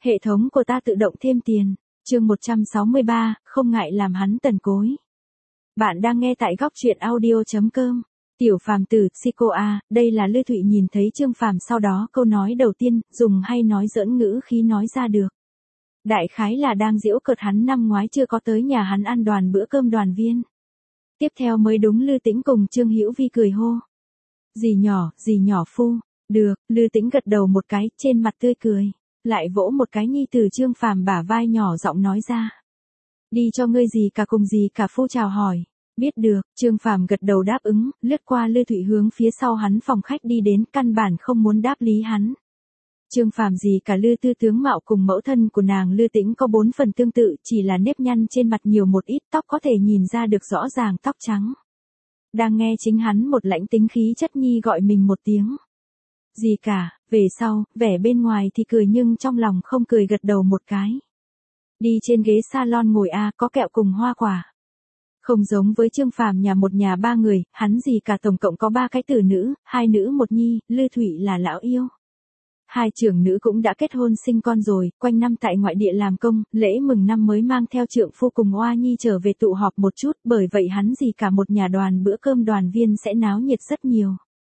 Hệ thống của ta tự động thêm tiền. Chương 163, không ngại làm hắn tần cối. Bạn đang nghe tại góc truyện audio.com. Tiểu phàm tử, Sico A, đây là Lư Thụy nhìn thấy Trương Phàm sau đó câu nói đầu tiên, dùng hay nói giỡn ngữ khí nói ra được. Đại khái là đang giễu cợt hắn năm ngoái chưa có tới nhà hắn ăn bữa cơm đoàn viên. Tiếp theo mới đúng Lư Tĩnh cùng Trương Hữu Vi cười hô. Dì nhỏ phu, được, Lư Tĩnh gật đầu một cái, trên mặt tươi cười, lại vỗ một cái nhi từ Trương Phàm bả vai nhỏ giọng nói ra. Đi cho ngươi gì cả cùng gì cả phu chào hỏi. Biết được, Trương Phàm gật đầu đáp ứng, lướt qua Lư Thụy hướng phía sau hắn phòng khách đi đến, căn bản không muốn đáp lý hắn. Trương Phàm gì cả Lư Tư tướng mạo cùng mẫu thân của nàng Lư Tĩnh có 4 phần tương tự, chỉ là nếp nhăn trên mặt nhiều một ít, tóc có thể nhìn ra được rõ ràng tóc trắng. Đang nghe chính hắn một lãnh tính khí chất nhi gọi mình một tiếng. Gì cả, về sau, vẻ bên ngoài thì cười nhưng trong lòng không cười gật đầu một cái. Đi trên ghế salon ngồi có kẹo cùng hoa quả. Không giống với Trương Phàm nhà 3 người, hắn gì cả tổng cộng có 3 cái tử nữ, 2 nữ 1 nhi, Lư Thụy là lão yêu. 2 trưởng nữ cũng đã kết hôn sinh con rồi, quanh năm tại ngoại địa làm công, lễ mừng năm mới mang theo trượng phu cùng oa nhi trở về tụ họp một chút, bởi vậy hắn gì cả một nhà bữa cơm đoàn viên sẽ náo nhiệt rất nhiều.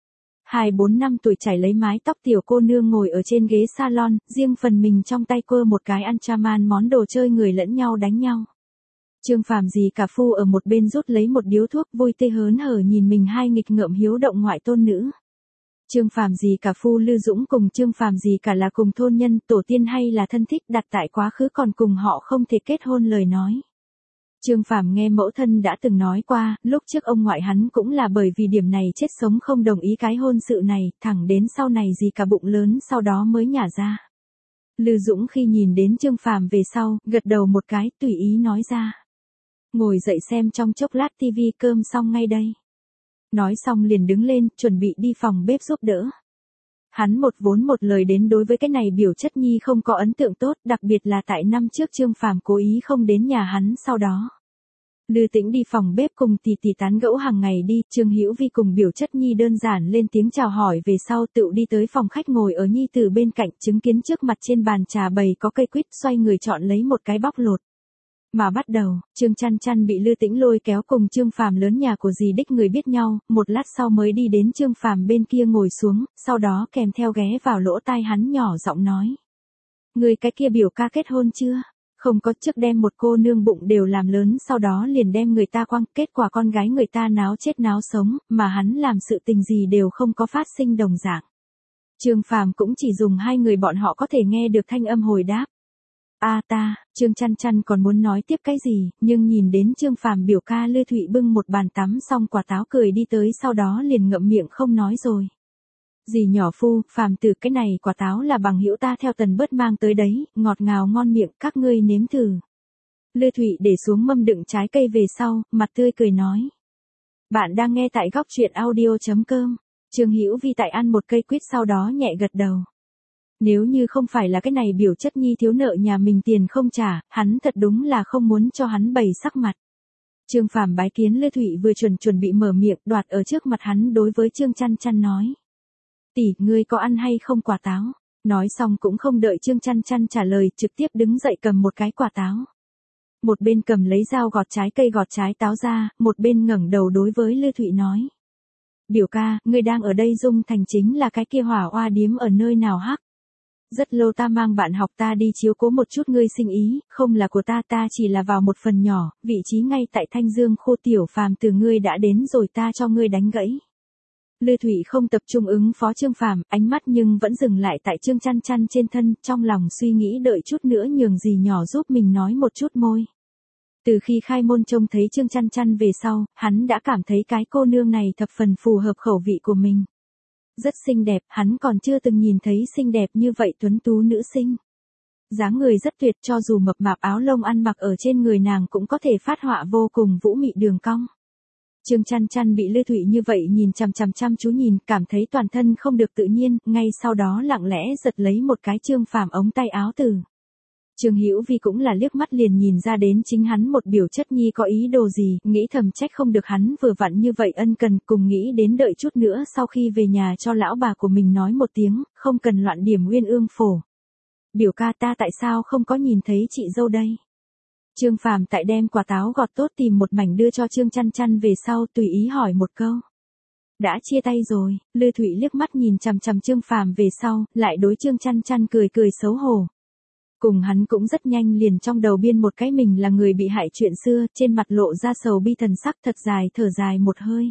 2-4 năm tuổi chảy lấy mái tóc tiểu cô nương ngồi ở trên ghế salon, riêng phần mình trong tay quơ một cái Antraman món đồ chơi người lẫn nhau đánh nhau. Trương Phàm gì cả phu ở một bên rút lấy một điếu thuốc vui tươi hớn hở nhìn mình hai nghịch ngợm hiếu động ngoại tôn nữ. Trương Phàm gì cả phu Lư Dũng cùng Trương Phàm gì cả là cùng thôn nhân, tổ tiên hay là thân thích đặt tại quá khứ còn cùng họ không thể kết hôn lời nói. Trương Phàm nghe mẫu thân đã từng nói qua, lúc trước ông ngoại hắn cũng là bởi vì điểm này chết sống không đồng ý cái hôn sự này, thẳng đến sau này gì cả bụng lớn sau đó mới nhả ra. Lư Dũng khi nhìn đến Trương Phàm về sau, gật đầu một cái, tùy ý nói ra. Ngồi dậy xem trong chốc lát tivi cơm xong ngay đây. Nói xong liền đứng lên, chuẩn bị đi phòng bếp giúp đỡ. Hắn một vốn một lời đến đối với cái này biểu chất nhi không có ấn tượng tốt, đặc biệt là tại năm trước Trương Phàm cố ý không đến nhà hắn sau đó. Lư Tĩnh đi phòng bếp cùng tỷ tán gẫu hàng ngày đi, Trương Hữu Vi cùng biểu chất nhi đơn giản lên tiếng chào hỏi về sau tự đi tới phòng khách ngồi ở nhi tử bên cạnh, chứng kiến trước mặt trên bàn trà bày có cây quýt, xoay người chọn lấy một cái bóc lột. Mà bắt đầu, Trương Chăn bị Lư Tĩnh lôi kéo cùng Trương Phàm lớn nhà của dì đích người biết nhau, một lát sau mới đi đến Trương Phàm bên kia ngồi xuống, sau đó kèm theo ghé vào lỗ tai hắn nhỏ giọng nói. Người cái kia biểu ca kết hôn chưa? Không có, trước đem một cô nương bụng đều làm lớn sau đó liền đem người ta quăng, kết quả con gái người ta náo chết náo sống, mà hắn làm sự tình gì đều không có phát sinh đồng dạng. Trương Phàm cũng chỉ dùng 2 người bọn họ có thể nghe được thanh âm hồi đáp. Trương Chăn còn muốn nói tiếp cái gì, nhưng nhìn đến Trương Phàm biểu ca Lư Thụy bưng một bàn tắm xong quả táo cười đi tới sau đó liền ngậm miệng không nói rồi. Dì nhỏ phu, Phàm tử cái này quả táo là bằng hữu ta theo Tần Bớt mang tới đấy, ngọt ngào ngon miệng, các ngươi nếm thử. Lư Thụy để xuống mâm đựng trái cây về sau, mặt tươi cười nói. Bạn đang nghe tại góc truyện audio.com, Trương Hữu Vi tại ăn một cây quýt sau đó nhẹ gật đầu. Nếu như không phải là cái này biểu chất nhi thiếu nợ nhà mình tiền không trả, hắn thật đúng là không muốn cho hắn bày sắc mặt. Trương Phàm bái kiến Lư Thụy vừa chuẩn bị mở miệng, đoạt ở trước mặt hắn đối với Trương Chăn nói. Tỷ, ngươi có ăn hay không quả táo? Nói xong cũng không đợi Trương Chăn trả lời, trực tiếp đứng dậy cầm một cái quả táo. Một bên cầm lấy dao gọt trái cây gọt trái táo ra, một bên ngẩng đầu đối với Lư Thụy nói. Biểu ca, ngươi đang ở đây Dung Thành chính là cái kia hỏa oa điếm ở nơi nào hắc? Rất lâu ta mang bạn học ta đi chiếu cố một chút ngươi sinh ý, không là của ta chỉ là vào một phần nhỏ, vị trí ngay tại Thanh Dương khu Tiểu Phàm từ ngươi đã đến rồi ta cho ngươi đánh gãy. Lư Thụy không tập trung ứng phó Trương Phàm, ánh mắt nhưng vẫn dừng lại tại Trương Chăn trên thân, trong lòng suy nghĩ đợi chút nữa nhường dì nhỏ giúp mình nói một chút môi. Từ khi khai môn trông thấy Trương Chăn về sau, hắn đã cảm thấy cái cô nương này thập phần phù hợp khẩu vị của mình. Rất xinh đẹp, hắn còn chưa từng nhìn thấy xinh đẹp như vậy tuấn tú nữ sinh. Dáng người rất tuyệt, cho dù mập mạp áo lông ăn mặc ở trên người nàng cũng có thể phát họa vô cùng vũ mị đường cong. Trương Chăn bị Lư Thụy như vậy nhìn chăm chú nhìn, cảm thấy toàn thân không được tự nhiên, ngay sau đó lặng lẽ giật lấy một cái Trương Phàm ống tay áo từ. Trương Hữu Vi cũng là liếc mắt liền nhìn ra đến chính hắn một biểu chất nhi có ý đồ gì, nghĩ thầm trách không được hắn vừa vặn như vậy ân cần, cùng nghĩ đến đợi chút nữa sau khi về nhà cho lão bà của mình nói một tiếng, không cần loạn điểm uyên ương phổ. Biểu ca ta tại sao không có nhìn thấy chị dâu đây? Trương Phàm tại đem quả táo gọt tốt tìm một mảnh đưa cho Trương Chăn Chăn về sau tùy ý hỏi một câu. Đã chia tay rồi, Lư Thụy liếc mắt nhìn chằm chằm Trương Phàm về sau, lại đối Trương Chăn Chăn cười cười xấu hổ. Cùng hắn cũng rất nhanh liền trong đầu biên một cái mình là người bị hại chuyện xưa, trên mặt lộ ra sầu bi thần sắc thật dài thở dài một hơi.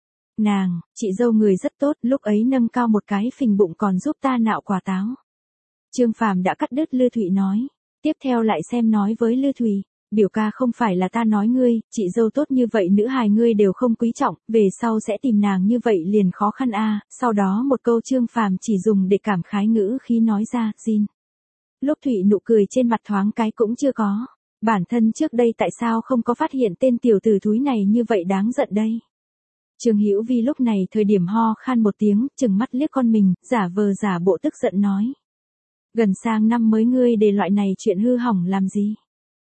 Nàng, chị dâu người rất tốt, lúc ấy nâng cao một cái phình bụng còn giúp ta nạo quả táo. Trương Phàm đã cắt đứt Lư Thụy nói. Tiếp theo lại xem nói với Lư Thụy. Biểu ca không phải là ta nói ngươi, chị dâu tốt như vậy nữ hài ngươi đều không quý trọng, về sau sẽ tìm nàng như vậy liền khó khăn a. Sau đó một câu Trương Phàm chỉ dùng để cảm khái ngữ khi nói ra, Jin. Lúc Thụy nụ cười trên mặt thoáng cái cũng chưa có. Bản thân trước đây tại sao không có phát hiện tên tiểu tử thúi này như vậy đáng giận đây. Trương Hữu Vi lúc này thời điểm ho khan một tiếng, chừng mắt liếc con mình, giả vờ giả bộ tức giận nói. Gần sang năm mới ngươi để loại này chuyện hư hỏng làm gì?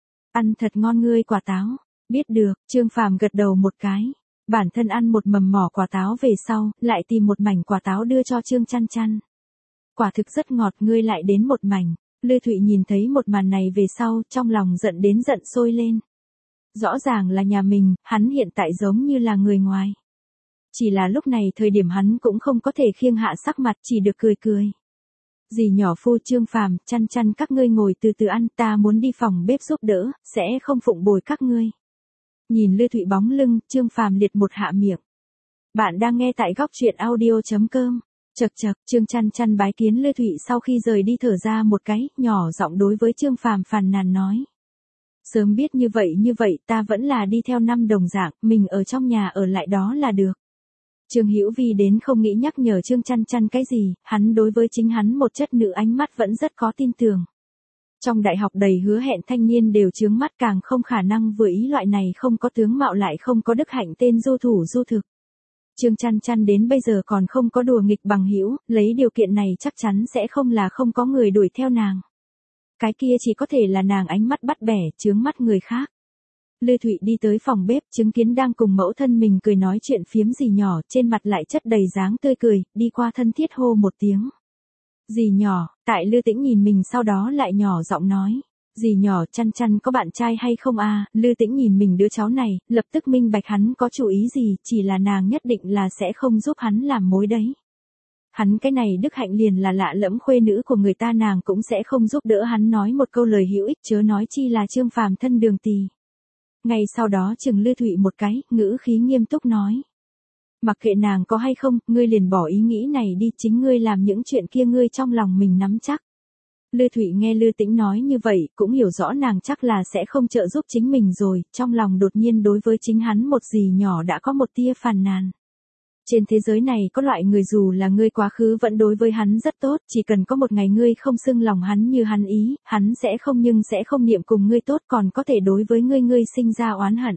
Ăn thật ngon ngươi quả táo. Biết được, Trương Phàm gật đầu một cái. Bản thân ăn một mầm mỏ quả táo về sau, lại tìm một mảnh quả táo đưa cho Trương Chăn Chăn. Quả thực rất ngọt ngươi lại đến một mảnh. Lư Thụy nhìn thấy một màn này về sau, trong lòng giận đến giận sôi lên. Rõ ràng là nhà mình, hắn hiện tại giống như là người ngoài. Chỉ là lúc này thời điểm hắn cũng không có thể khiêng hạ sắc mặt, chỉ được cười cười. Dì nhỏ phu Trương Phàm, Chăn Chăn các ngươi ngồi từ từ ăn, ta muốn đi phòng bếp giúp đỡ, sẽ không phụng bồi các ngươi. Nhìn Lư Thụy bóng lưng, Trương Phàm liệt một hạ miệng. Bạn đang nghe tại góc truyện audio.com. Chậc chậc, Trương Chăn Chăn bái kiến Lư Thụy sau khi rời đi thở ra một cái, nhỏ giọng đối với Trương Phàm phàn nàn nói. Sớm biết như vậy ta vẫn là đi theo năm đồng dạng, mình ở trong nhà ở lại đó là được. Trương Hữu Vi đến không nghĩ nhắc nhở Trương Chăn Chăn cái gì, hắn đối với chính hắn một chất nữ ánh mắt vẫn rất có tin tưởng. Trong đại học đầy hứa hẹn thanh niên đều chướng mắt càng không khả năng vừa ý loại này không có tướng mạo lại không có đức hạnh tên du thủ du thực. Trương Chăn Chăn đến bây giờ còn không có đùa nghịch bằng hữu, lấy điều kiện này chắc chắn sẽ không là không có người đuổi theo nàng. Cái kia chỉ có thể là nàng ánh mắt bắt bẻ, chướng mắt người khác. Lư Thụy đi tới phòng bếp, chứng kiến đang cùng mẫu thân mình cười nói chuyện phiếm dì nhỏ, trên mặt lại chất đầy dáng tươi cười, đi qua thân thiết hô một tiếng. Dì nhỏ, tại Lư Tĩnh nhìn mình sau đó lại nhỏ giọng nói. Dì nhỏ, Chăn Chăn có bạn trai hay không à? Lư Tĩnh nhìn mình đứa cháu này, lập tức minh bạch hắn có chủ ý gì, chỉ là nàng nhất định là sẽ không giúp hắn làm mối đấy. Hắn cái này đức hạnh liền là lạ lẫm khuê nữ của người ta nàng cũng sẽ không giúp đỡ hắn nói một câu lời hữu ích chớ nói chi là Trương Phàm thân đường tỳ. Ngay sau đó chừng Lư Thụy một cái, ngữ khí nghiêm túc nói. Mặc kệ nàng có hay không, ngươi liền bỏ ý nghĩ này đi, chính ngươi làm những chuyện kia ngươi trong lòng mình nắm chắc. Lư Thụy nghe Lư Tĩnh nói như vậy, cũng hiểu rõ nàng chắc là sẽ không trợ giúp chính mình rồi, trong lòng đột nhiên đối với chính hắn một dì nhỏ đã có một tia phàn nàn. Trên thế giới này có loại người dù là ngươi quá khứ vẫn đối với hắn rất tốt, chỉ cần có một ngày ngươi không xưng lòng hắn như hắn ý, hắn sẽ không nhưng sẽ không niệm cùng ngươi tốt còn có thể đối với ngươi sinh ra oán hận.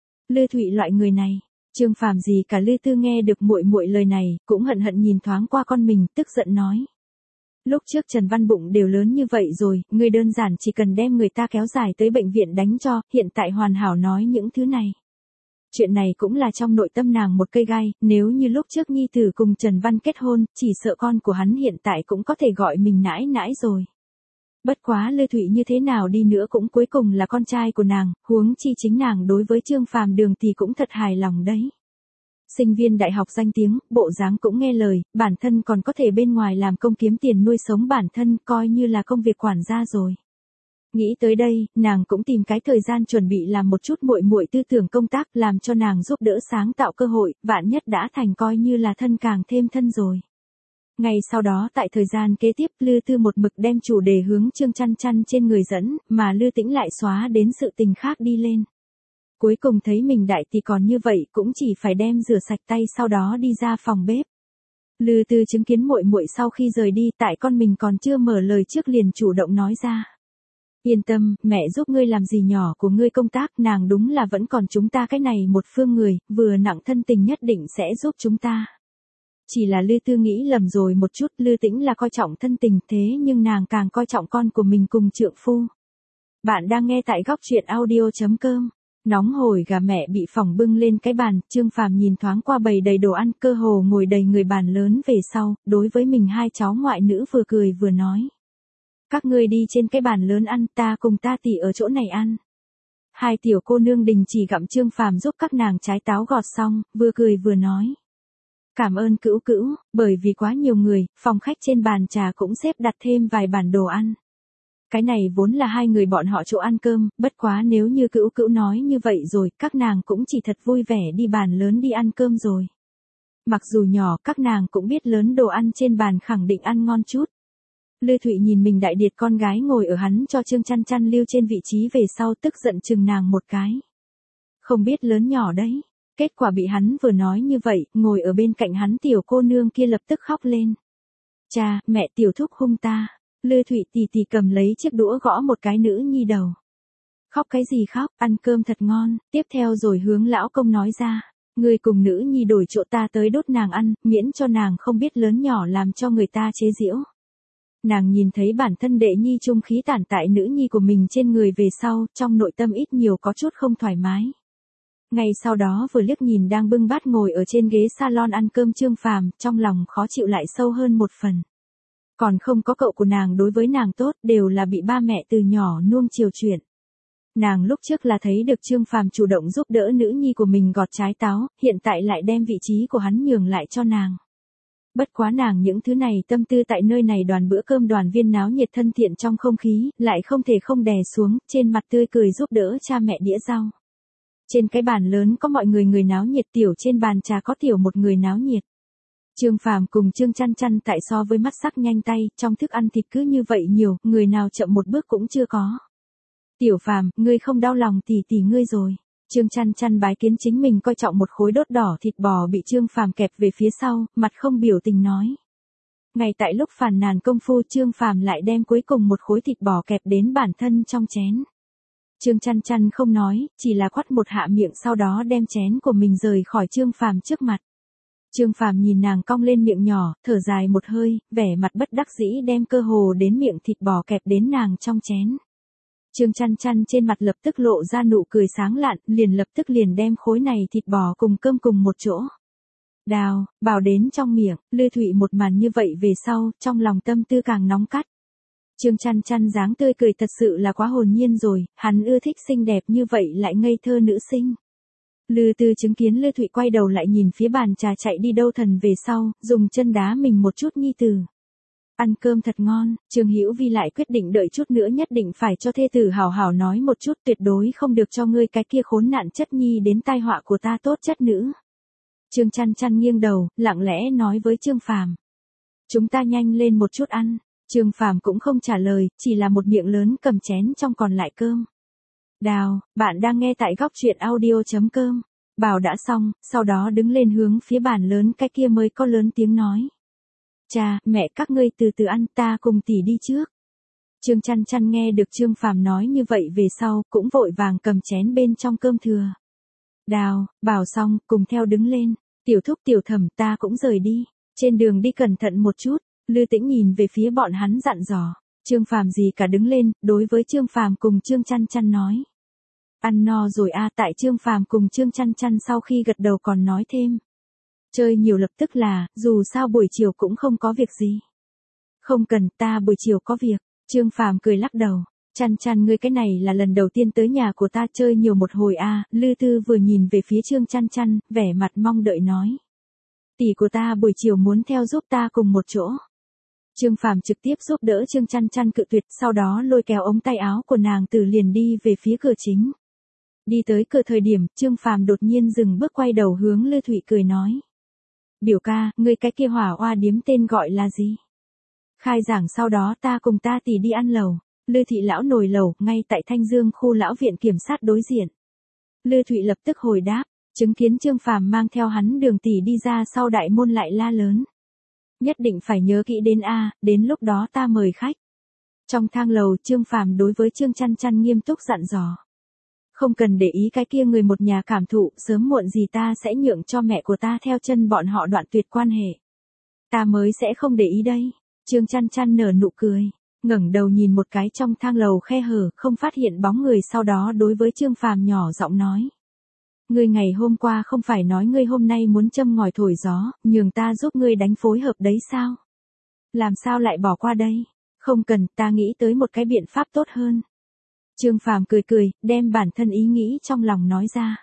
Lư Thụy loại người này, Trương Phàm gì cả Lư Tư nghe được muội muội lời này, cũng hận hận nhìn thoáng qua con mình, tức giận nói. Lúc trước Trần Văn Bụng đều lớn như vậy rồi, ngươi đơn giản chỉ cần đem người ta kéo dài tới bệnh viện đánh cho, hiện tại hoàn hảo nói những thứ này. Chuyện này cũng là trong nội tâm nàng một cây gai, nếu như lúc trước nhi tử cùng Trần Văn kết hôn, chỉ sợ con của hắn hiện tại cũng có thể gọi mình nãi nãi rồi. Bất quá Lư Thụy như thế nào đi nữa cũng cuối cùng là con trai của nàng, huống chi chính nàng đối với Trương Phàm đường thì cũng thật hài lòng đấy. Sinh viên đại học danh tiếng, bộ dáng cũng nghe lời, bản thân còn có thể bên ngoài làm công kiếm tiền nuôi sống bản thân, coi như là công việc quản gia rồi. Nghĩ tới đây, nàng cũng tìm cái thời gian chuẩn bị làm một chút muội muội tư tưởng công tác làm cho nàng giúp đỡ sáng tạo cơ hội, vạn nhất đã thành coi như là thân càng thêm thân rồi. Ngay sau đó tại thời gian kế tiếp Lư Tư một mực đem chủ đề hướng Trương Chăn Chăn trên người dẫn, mà Lư Tĩnh lại xóa đến sự tình khác đi lên. Cuối cùng thấy mình đại thì còn như vậy cũng chỉ phải đem rửa sạch tay sau đó đi ra phòng bếp. Lư Tư chứng kiến muội muội sau khi rời đi tại con mình còn chưa mở lời trước liền chủ động nói ra. Yên tâm, mẹ giúp ngươi làm gì nhỏ của ngươi công tác, nàng đúng là vẫn còn chúng ta cái này một phương người, vừa nặng thân tình nhất định sẽ giúp chúng ta. Chỉ là Lư Tư nghĩ lầm rồi một chút, Lư Tĩnh là coi trọng thân tình thế nhưng nàng càng coi trọng con của mình cùng trượng phu. Bạn đang nghe tại góc truyện audio.com. Nóng hổi gà mẹ bị phỏng bưng lên cái bàn, Trương Phàm nhìn thoáng qua bầy đầy đồ ăn cơ hồ ngồi đầy người bàn lớn về sau, đối với mình hai cháu ngoại nữ vừa cười vừa nói. Các ngươi đi trên cái bàn lớn ăn, ta cùng ta tỷ ở chỗ này ăn. Hai tiểu cô nương đình chỉ gặm Trương Phàm giúp các nàng trái táo gọt xong, vừa cười vừa nói. Cảm ơn cữu cữu, bởi vì quá nhiều người, phòng khách trên bàn trà cũng xếp đặt thêm vài bản đồ ăn. Cái này vốn là hai người bọn họ chỗ ăn cơm, bất quá nếu như cữu cữu nói như vậy rồi, các nàng cũng chỉ thật vui vẻ đi bàn lớn đi ăn cơm rồi. Mặc dù nhỏ, các nàng cũng biết lớn đồ ăn trên bàn khẳng định ăn ngon chút. Lư Thụy nhìn mình đại điệt con gái ngồi ở hắn cho Trương Chăn Chăn lưu trên vị trí về sau, tức giận chừng nàng một cái. Không biết lớn nhỏ đấy. Kết quả bị hắn vừa nói như vậy, ngồi ở bên cạnh hắn tiểu cô nương kia lập tức khóc lên. Cha, mẹ tiểu thúc hung ta. Lư Thụy tì tì cầm lấy chiếc đũa gõ một cái nữ nhi đầu. Khóc cái gì khóc, ăn cơm thật ngon. Tiếp theo rồi hướng lão công nói ra. Người cùng nữ nhi đổi chỗ ta tới đốt nàng ăn, miễn cho nàng không biết lớn nhỏ làm cho người ta chế giễu. Nàng nhìn thấy bản thân đệ nhi trung khí tản tại nữ nhi của mình trên người về sau, trong nội tâm ít nhiều có chút không thoải mái. Ngay sau đó vừa liếc nhìn đang bưng bát ngồi ở trên ghế salon ăn cơm Trương Phàm, trong lòng khó chịu lại sâu hơn một phần. Còn không có cậu của nàng đối với nàng tốt, đều là bị ba mẹ từ nhỏ nuông chiều chuyện. Nàng lúc trước là thấy được Trương Phàm chủ động giúp đỡ nữ nhi của mình gọt trái táo, hiện tại lại đem vị trí của hắn nhường lại cho nàng. Bất quá nàng những thứ này tâm tư tại nơi này đoàn bữa cơm đoàn viên náo nhiệt thân thiện trong không khí, lại không thể không đè xuống, trên mặt tươi cười giúp đỡ cha mẹ đĩa rau. Trên cái bàn lớn có mọi người náo nhiệt, tiểu trên bàn trà có tiểu một người náo nhiệt. Trương Phàm cùng Trương Chăn Chăn tại so với mắt sắc nhanh tay, trong thức ăn thịt cứ như vậy nhiều, người nào chậm một bước cũng chưa có. Tiểu Phàm, ngươi không đau lòng tỷ tỷ ngươi rồi. Trương Chăn Chăn bái kiến chính mình coi trọng một khối đốt đỏ thịt bò bị Trương Phàm kẹp về phía sau, mặt không biểu tình nói. Ngay tại lúc phàn nàn công phu, Trương Phàm lại đem cuối cùng một khối thịt bò kẹp đến bản thân trong chén. Trương Chăn Chăn không nói, chỉ là quắt một hạ miệng, sau đó đem chén của mình rời khỏi Trương Phàm trước mặt. Trương Phàm nhìn nàng cong lên miệng nhỏ, thở dài một hơi, vẻ mặt bất đắc dĩ đem cơ hồ đến miệng thịt bò kẹp đến nàng trong chén. Trương Chăn Chăn trên mặt lập tức lộ ra nụ cười sáng lạn, lập tức đem khối này thịt bò cùng cơm cùng một chỗ. Đào, bảo đến trong miệng, Lư Thụy một màn như vậy về sau, trong lòng tâm tư càng nóng cắt. Trương Chăn Chăn dáng tươi cười thật sự là quá hồn nhiên rồi, hắn ưa thích xinh đẹp như vậy lại ngây thơ nữ sinh. Lư Tư chứng kiến Lư Thụy quay đầu lại nhìn phía bàn trà chạy đi đâu thần về sau, dùng chân đá mình một chút nhi tử. Ăn cơm thật ngon, Trương Hữu Vi lại quyết định đợi chút nữa nhất định phải cho thê tử hảo hảo nói một chút, tuyệt đối không được cho ngươi cái kia khốn nạn chất nhi đến tai họa của ta tốt chất nữ. Trương Chăn Chăn nghiêng đầu, lặng lẽ nói với Trương Phàm. Chúng ta nhanh lên một chút ăn. Trương Phàm cũng không trả lời, chỉ là một miệng lớn cầm chén trong còn lại cơm. Đào, bạn đang nghe tại góc truyện audio.com. Bảo đã xong, sau đó đứng lên hướng phía bàn lớn cái kia mới có lớn tiếng nói. Cha, mẹ các ngươi từ từ ăn, ta cùng tỷ đi trước. Trương Chăn Chăn nghe được Trương Phàm nói như vậy về sau, cũng vội vàng cầm chén bên trong cơm thừa. Đào, Bảo xong, cùng theo đứng lên. Tiểu thúc tiểu thẩm, ta cũng rời đi. Trên đường đi cẩn thận một chút. Lư Tĩnh nhìn về phía bọn hắn dặn dò. Trương Phàm gì cả đứng lên, đối với Trương Phàm cùng Trương Chăn Chăn nói. Ăn no rồi à, tại Trương Phàm cùng Trương Chăn Chăn sau khi gật đầu còn nói thêm. Chơi nhiều lập tức là, dù sao buổi chiều cũng không có việc gì. Không cần, ta buổi chiều có việc. Trương Phàm cười lắc đầu. Chăn Chăn ngươi cái này là lần đầu tiên tới nhà của ta, chơi nhiều một hồi à, Lư Tư vừa nhìn về phía Trương Chăn Chăn, vẻ mặt mong đợi nói. Tỷ của ta buổi chiều muốn theo giúp ta cùng một chỗ. Trương Phàm trực tiếp giúp đỡ Trương Chăn Chăn cự tuyệt, sau đó lôi kéo ống tay áo của nàng từ liền đi về phía cửa chính. Đi tới cửa thời điểm, Trương Phàm đột nhiên dừng bước quay đầu hướng Lư Thụy cười nói. Biểu ca, ngươi cái kia hỏa oa điếm tên gọi là gì? Khai giảng sau đó ta cùng ta tỷ đi ăn lẩu. Lư Thị lão nồi lẩu, ngay tại Thanh Dương khu lão viện kiểm sát đối diện. Lư Thụy lập tức hồi đáp, chứng kiến Trương Phàm mang theo hắn Đường tỷ đi ra sau đại môn lại la lớn. Nhất định phải nhớ kỹ đến a, đến lúc đó ta mời khách. Trong thang lầu, Trương Phàm đối với Trương Chăn Chăn nghiêm túc dặn dò. Không cần để ý cái kia người một nhà cảm thụ, sớm muộn gì ta sẽ nhượng cho mẹ của ta theo chân bọn họ đoạn tuyệt quan hệ. Ta mới sẽ không để ý đây. Trương Chăn Chăn nở nụ cười, ngẩng đầu nhìn một cái trong thang lầu khe hở, không phát hiện bóng người, sau đó đối với Trương Phàm nhỏ giọng nói. Ngươi ngày hôm qua không phải nói ngươi hôm nay muốn châm ngòi thổi gió, nhường ta giúp ngươi đánh phối hợp đấy sao? Làm sao lại bỏ qua đây? Không cần, ta nghĩ tới một cái biện pháp tốt hơn. Trương Phàm cười cười, đem bản thân ý nghĩ trong lòng nói ra.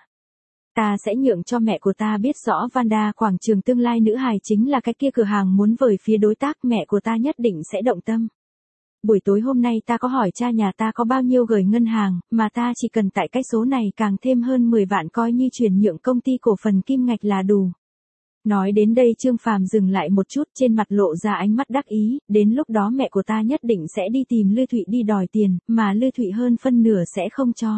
Ta sẽ nhượng cho mẹ của ta biết rõ Vanda quảng trường tương lai nữ hài chính là cái kia cửa hàng muốn vời phía đối tác, mẹ của ta nhất định sẽ động tâm. Buổi tối hôm nay ta có hỏi cha nhà ta có bao nhiêu gửi ngân hàng, mà ta chỉ cần tại cái số này càng thêm hơn 10 vạn coi như chuyển nhượng công ty cổ phần kim ngạch là đủ. Nói đến đây Trương Phàm dừng lại một chút, trên mặt lộ ra ánh mắt đắc ý, đến lúc đó mẹ của ta nhất định sẽ đi tìm Lư Thụy đi đòi tiền, mà Lư Thụy hơn phân nửa sẽ không cho.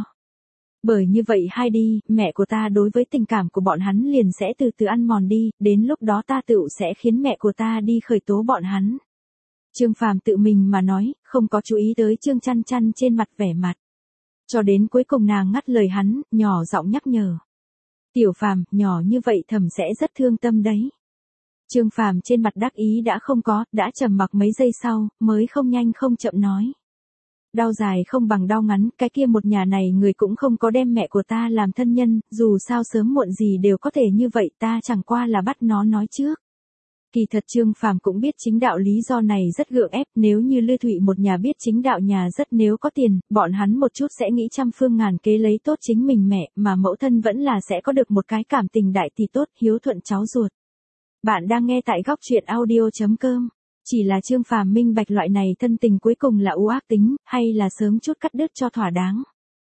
Bởi như vậy hai đi, mẹ của ta đối với tình cảm của bọn hắn liền sẽ từ từ ăn mòn đi, đến lúc đó ta tựu sẽ khiến mẹ của ta đi khởi tố bọn hắn. Trương Phàm tự mình mà nói, không có chú ý tới Trương Chăn Chăn trên mặt vẻ mặt. Cho đến cuối cùng nàng ngắt lời hắn, nhỏ giọng nhắc nhở. Tiểu Phàm, nhỏ như vậy thầm sẽ rất thương tâm đấy. Trương Phàm trên mặt đắc ý đã không có, đã trầm mặc mấy giây sau, mới không nhanh không chậm nói. Đau dài không bằng đau ngắn, cái kia một nhà này người cũng không có đem mẹ của ta làm thân nhân, dù sao sớm muộn gì đều có thể như vậy, ta chẳng qua là bắt nó nói trước. Kỳ thật Trương Phàm cũng biết chính đạo lý do này rất gượng ép, nếu như Lư Thụy một nhà biết chính đạo nhà rất nếu có tiền, bọn hắn một chút sẽ nghĩ trăm phương ngàn kế lấy tốt chính mình mẹ, mà mẫu thân vẫn là sẽ có được một cái cảm tình đại tỷ tốt, hiếu thuận cháu ruột. Bạn đang nghe tại góc truyện audio.com. Chỉ là Trương Phàm minh bạch loại này thân tình cuối cùng là u ác tính, hay là sớm chút cắt đứt cho thỏa đáng.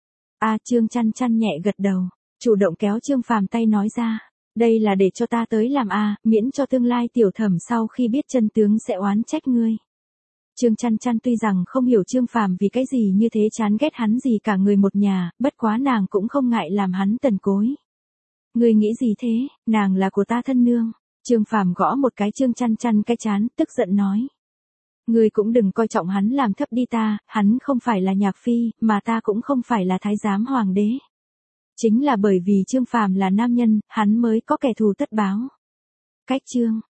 Trương Chăn Chăn nhẹ gật đầu, chủ động kéo Trương Phàm tay nói ra. Đây là để cho ta tới làm miễn cho tương lai tiểu thẩm sau khi biết chân tướng sẽ oán trách ngươi. Trương Chăn Chăn tuy rằng không hiểu Trương Phàm vì cái gì như thế chán ghét hắn gì cả người một nhà, bất quá nàng cũng không ngại làm hắn tần cối. Ngươi nghĩ gì thế, nàng là của ta thân nương. Trương Phàm gõ một cái Trương Chăn Chăn cái chán, tức giận nói. Ngươi cũng đừng coi trọng hắn làm thấp đi ta, hắn không phải là nhạc phi, mà ta cũng không phải là thái giám hoàng đế. Chính là bởi vì Trương Phàm là nam nhân, hắn mới có kẻ thù tất báo. Cách chương